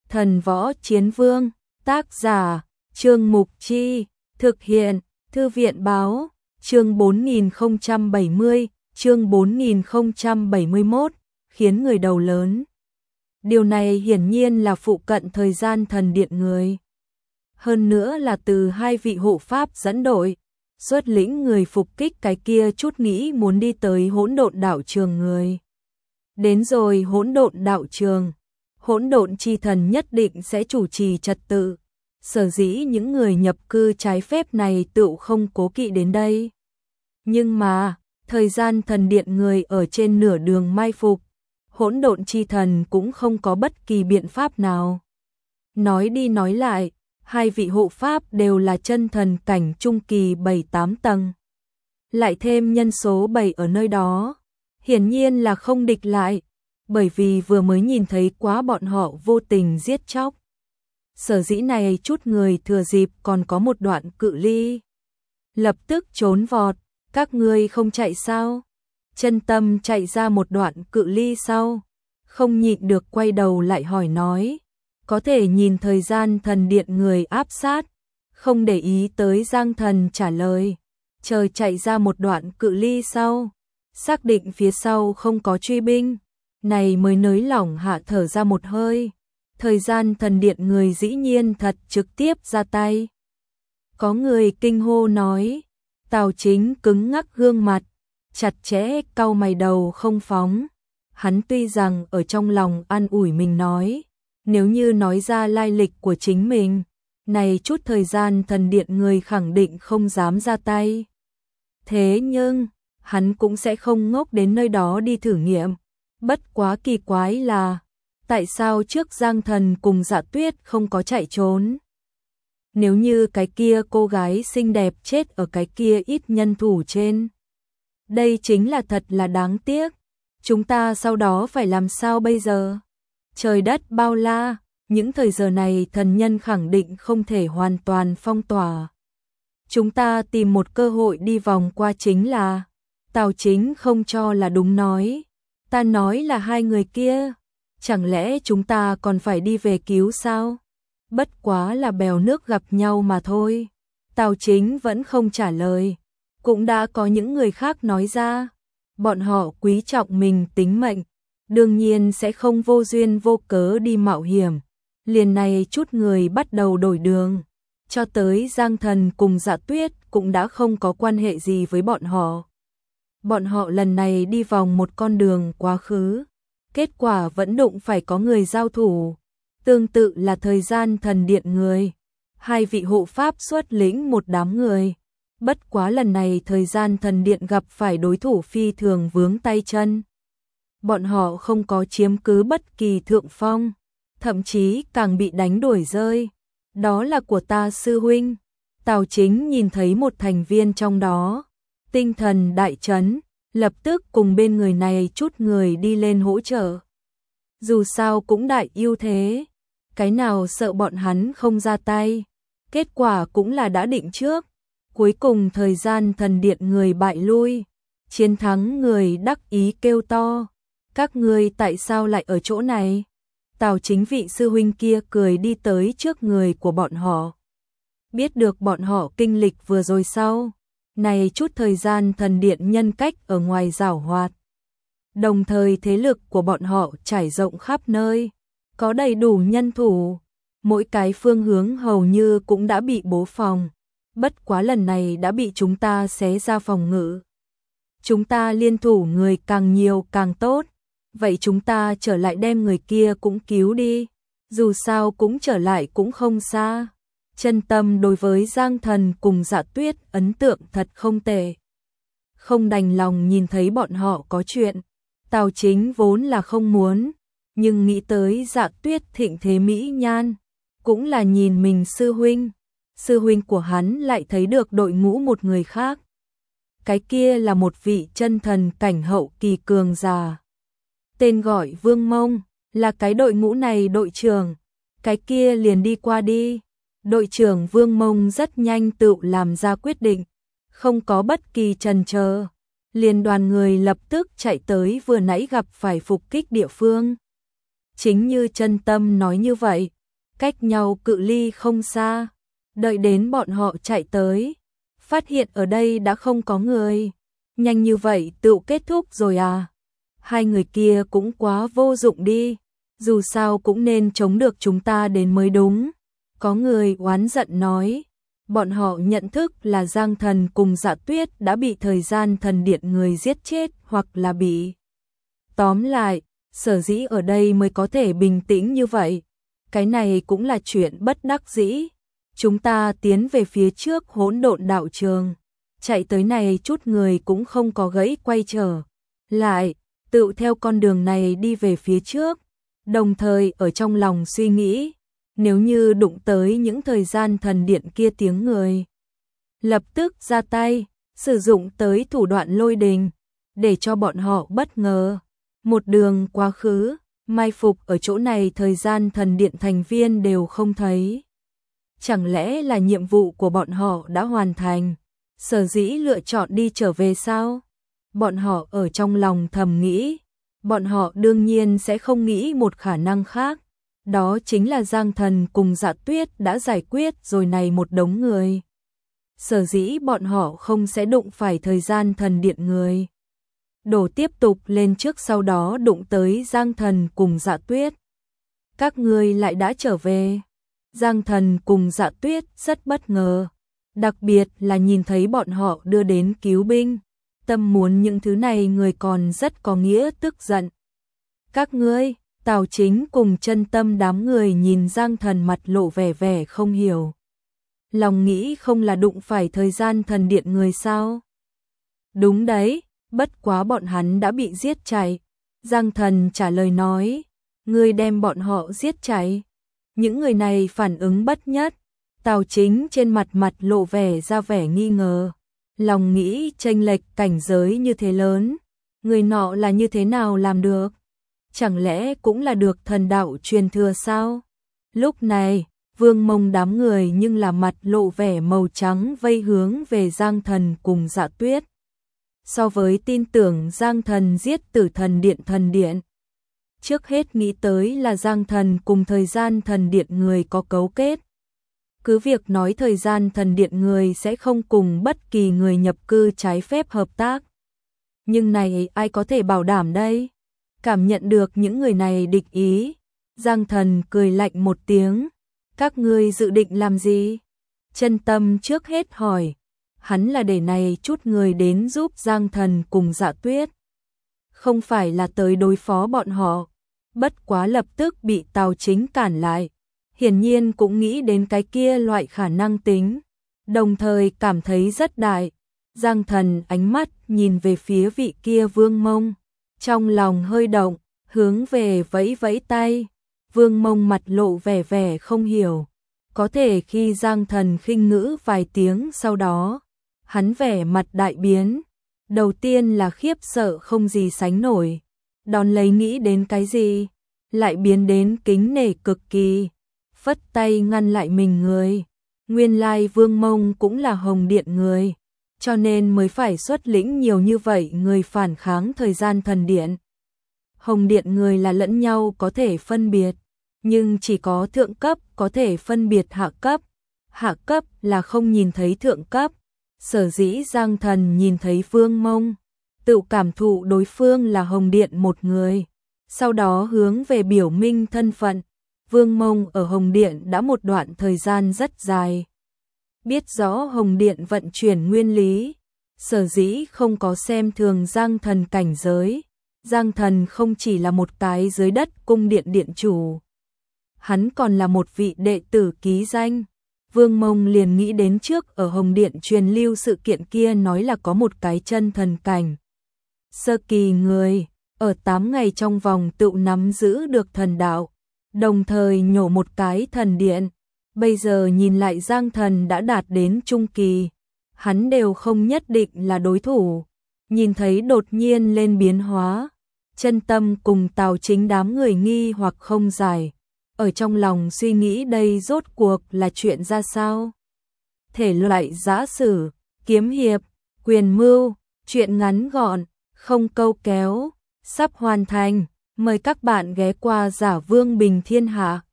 Thần Võ Chiến Vương, tác giả, Trương Mục Chi, thực hiện, Thư viện Báo, chương 4070, chương 4071, khiến người đầu lớn. Điều này hiển nhiên là phụ cận thời gian thần điện người. Hơn nữa là từ hai vị hộ pháp dẫn đội, xuất lĩnh người phục kích cái kia chút nghĩ muốn đi tới Hỗn Độn Đạo Trường người. Đến rồi Hỗn Độn Đạo Trường, Hỗn Độn Chi Thần nhất định sẽ chủ trì trật tự. Sở dĩ những người nhập cư trái phép này tựu không cố kỵ đến đây. Nhưng mà, thời gian thần điện người ở trên nửa đường mai phục, Hỗn Độn Chi Thần cũng không có bất kỳ biện pháp nào. Nói đi nói lại, hai vị hộ pháp đều là chân thần cảnh trung kỳ 7-8 tầng. Lại thêm nhân số 7 ở nơi đó, hiển nhiên là không địch lại, bởi vì vừa mới nhìn thấy quá bọn họ vô tình giết chóc. Sở dĩ này chút người thừa dịp còn có một đoạn cự ly, lập tức trốn vọt. Các ngươi không chạy sao? Chân Tâm chạy ra một đoạn cự ly sau, không nhịn được quay đầu lại hỏi nói. Có thể nhìn thời gian thần điện người áp sát, không để ý tới Giang Thần trả lời. Chờ chạy ra một đoạn cự ly sau, xác định phía sau không có truy binh, này mới nới lỏng hạ thở ra một hơi. Thời gian thần điện người dĩ nhiên thật trực tiếp ra tay. Có người kinh hô nói. Tào Chính cứng ngắc gương mặt, chặt chẽ cau mày đầu không phóng. Hắn tuy rằng ở trong lòng an ủi mình nói, nếu như nói ra lai lịch của chính mình, này chút thời gian thần điện người khẳng định không dám ra tay. Thế nhưng, hắn cũng sẽ không ngốc đến nơi đó đi thử nghiệm. Bất quá kỳ quái là, tại sao trước Giang Thần cùng Dạ Tuyết không có chạy trốn? Nếu như cái kia cô gái xinh đẹp chết ở cái kia ít nhân thủ trên. Đây chính là thật là đáng tiếc. Chúng ta sau đó phải làm sao bây giờ? Trời đất bao la, những thời giờ này thần nhân khẳng định không thể hoàn toàn phong tỏa. Chúng ta tìm một cơ hội đi vòng qua chính là. Tào Chính không cho là đúng nói. Ta nói là hai người kia. Chẳng lẽ chúng ta còn phải đi về cứu sao? Bất quá là bèo nước gặp nhau mà thôi. Tào Chính vẫn không trả lời. Cũng đã có những người khác nói ra. Bọn họ quý trọng mình tính mệnh. Đương nhiên sẽ không vô duyên vô cớ đi mạo hiểm. Liền này chút người bắt đầu đổi đường. Cho tới Giang Thần cùng Dạ Tuyết cũng đã không có quan hệ gì với bọn họ. Bọn họ lần này đi vòng một con đường quá khứ. Kết quả vẫn đụng phải có người giao thủ. Tương tự là thời gian thần điện người. Hai vị hộ pháp xuất lĩnh một đám người. Bất quá lần này thời gian thần điện gặp phải đối thủ phi thường vướng tay chân. Bọn họ không có chiếm cứ bất kỳ thượng phong. Thậm chí càng bị đánh đuổi rơi. Đó là của ta sư huynh. Tào Chính nhìn thấy một thành viên trong đó. Tinh thần đại chấn. Lập tức cùng bên người này chút người đi lên hỗ trợ. Dù sao cũng đại ưu thế. Cái nào sợ bọn hắn không ra tay. Kết quả cũng là đã định trước. Cuối cùng thời gian thần điện người bại lui. Chiến thắng người đắc ý kêu to. Các ngươi tại sao lại ở chỗ này? Tào Chính vị sư huynh kia cười đi tới trước người của bọn họ. Biết được bọn họ kinh lịch vừa rồi sau. Này chút thời gian thần điện nhân cách ở ngoài giảo hoạt. Đồng thời thế lực của bọn họ trải rộng khắp nơi. Có đầy đủ nhân thủ. Mỗi cái phương hướng hầu như cũng đã bị bố phòng. Bất quá lần này đã bị chúng ta xé ra phòng ngự. Chúng ta liên thủ người càng nhiều càng tốt. Vậy chúng ta trở lại đem người kia cũng cứu đi. Dù sao cũng trở lại cũng không xa. Chân Tâm đối với Giang Thần cùng Dạ Tuyết ấn tượng thật không tệ. Không đành lòng nhìn thấy bọn họ có chuyện. Tào Chính vốn là không muốn. Nhưng nghĩ tới Dạ Tuyết thịnh thế mỹ nhan. Cũng là nhìn mình sư huynh. Sư huynh của hắn lại thấy được đội ngũ một người khác. Cái kia là một vị chân thần cảnh hậu kỳ cường già. Tên gọi Vương Mông, là cái đội ngũ này đội trưởng. Cái kia liền đi qua đi. Đội trưởng Vương Mông rất nhanh tự làm ra quyết định. Không có bất kỳ chần chờ. Liền đoàn người lập tức chạy tới vừa nãy gặp phải phục kích địa phương. Chính như Chân Tâm nói như vậy, cách nhau cự ly không xa. Đợi đến bọn họ chạy tới, phát hiện ở đây đã không có người. Nhanh như vậy tựu kết thúc rồi à? Hai người kia cũng quá vô dụng đi, dù sao cũng nên chống được chúng ta đến mới đúng. Có người oán giận nói, bọn họ nhận thức là Giang Thần cùng Dạ Tuyết đã bị thời gian thần điện người giết chết hoặc là bị tóm lại, sở dĩ ở đây mới có thể bình tĩnh như vậy. Cái này cũng là chuyện bất đắc dĩ. Chúng ta tiến về phía trước hỗn độn đạo trường, chạy tới này chút người cũng không có gãy quay trở lại, tự theo con đường này đi về phía trước, đồng thời ở trong lòng suy nghĩ, nếu như đụng tới những thời gian thần điện kia tiếng người, lập tức ra tay, sử dụng tới thủ đoạn lôi đình, để cho bọn họ bất ngờ. Một đường quá khứ, mai phục ở chỗ này thời gian thần điện thành viên đều không thấy. Chẳng lẽ là nhiệm vụ của bọn họ đã hoàn thành, sở dĩ lựa chọn đi trở về sao? Bọn họ ở trong lòng thầm nghĩ, bọn họ đương nhiên sẽ không nghĩ một khả năng khác, đó chính là Giang Thần cùng Dạ Tuyết đã giải quyết rồi này một đống người. Sở dĩ bọn họ không sẽ đụng phải thời gian thần điện người. Đổ tiếp tục lên trước sau đó đụng tới Giang Thần cùng Dạ Tuyết. Các ngươi lại đã trở về. Giang Thần cùng Dạ Tuyết rất bất ngờ, đặc biệt là nhìn thấy bọn họ đưa đến cứu binh, tâm muốn những thứ này người còn rất có nghĩa tức giận. Các ngươi, Tào Chính cùng Chân Tâm đám người nhìn Giang Thần mặt lộ vẻ vẻ không hiểu. Lòng nghĩ không là đụng phải thời gian thần điện người sao? Đúng đấy, bất quá bọn hắn đã bị giết chạy. Giang Thần trả lời nói, ngươi đem bọn họ giết chạy. Những người này phản ứng bất nhất, Tào Chính trên mặt lộ vẻ ra vẻ nghi ngờ, lòng nghĩ chênh lệch cảnh giới như thế lớn, người nọ là như thế nào làm được? Chẳng lẽ cũng là được thần đạo truyền thừa sao? Lúc này, Vương Mông đám người nhưng là mặt lộ vẻ màu trắng vây hướng về Giang Thần cùng Dạ Tuyết. So với tin tưởng Giang Thần giết tử thần điện, trước hết nghĩ tới là Giang Thần cùng thời gian thần điện người có cấu kết. Cứ việc nói thời gian thần điện người sẽ không cùng bất kỳ người nhập cư trái phép hợp tác. Nhưng này ai có thể bảo đảm đây? Cảm nhận được những người này địch ý, Giang Thần cười lạnh một tiếng. Các ngươi dự định làm gì? Chân Tâm trước hết hỏi. Hắn là để này chút người đến giúp Giang Thần cùng Dạ Tuyết. Không phải là tới đối phó bọn họ. Bất quá lập tức bị Tào Chính cản lại. Hiển nhiên cũng nghĩ đến cái kia loại khả năng tính. Đồng thời cảm thấy rất đại. Giang Thần ánh mắt nhìn về phía vị kia Vương Mông. Trong lòng hơi động, hướng về vẫy vẫy tay. Vương Mông mặt lộ vẻ vẻ không hiểu. Có thể khi Giang Thần khinh ngữ vài tiếng sau đó, hắn vẻ mặt đại biến. Đầu tiên là khiếp sợ không gì sánh nổi. Đón lấy nghĩ đến cái gì? Lại biến đến kính nể cực kỳ. Phất tay ngăn lại mình người. Nguyên lai Vương Mông cũng là Hồng Điện người, cho nên mới phải xuất lĩnh nhiều như vậy người phản kháng thời gian thần điện. Hồng Điện người là lẫn nhau có thể phân biệt, nhưng chỉ có thượng cấp có thể phân biệt hạ cấp. Hạ cấp là không nhìn thấy thượng cấp. Sở dĩ Giang Thần nhìn thấy Vương Mông, tự cảm thụ đối phương là Hồng Điện một người, sau đó hướng về biểu minh thân phận. Vương Mông ở Hồng Điện đã một đoạn thời gian rất dài, biết rõ Hồng Điện vận chuyển nguyên lý, sở dĩ không có xem thường Giang Thần cảnh giới. Giang Thần không chỉ là một cái dưới đất cung điện điện chủ, hắn còn là một vị đệ tử ký danh. Vương Mông liền nghĩ đến trước ở Hồng Điện truyền lưu sự kiện kia nói là có một cái chân thần cảnh sơ kỳ người, ở 8 ngày trong vòng tự nắm giữ được thần đạo, đồng thời nhổ một cái thần điện. Bây giờ nhìn lại Giang Thần đã đạt đến trung kỳ, hắn đều không nhất định là đối thủ. Nhìn thấy đột nhiên lên biến hóa, Chân Tâm cùng Tào Chính đám người nghi hoặc không giải. Ở trong lòng suy nghĩ đây rốt cuộc là chuyện ra sao? Thể loại giã sử, kiếm hiệp, quyền mưu, chuyện ngắn gọn, không câu kéo, sắp hoàn thành. Mời các bạn ghé qua Giả Vương Bình Thiên Hạ.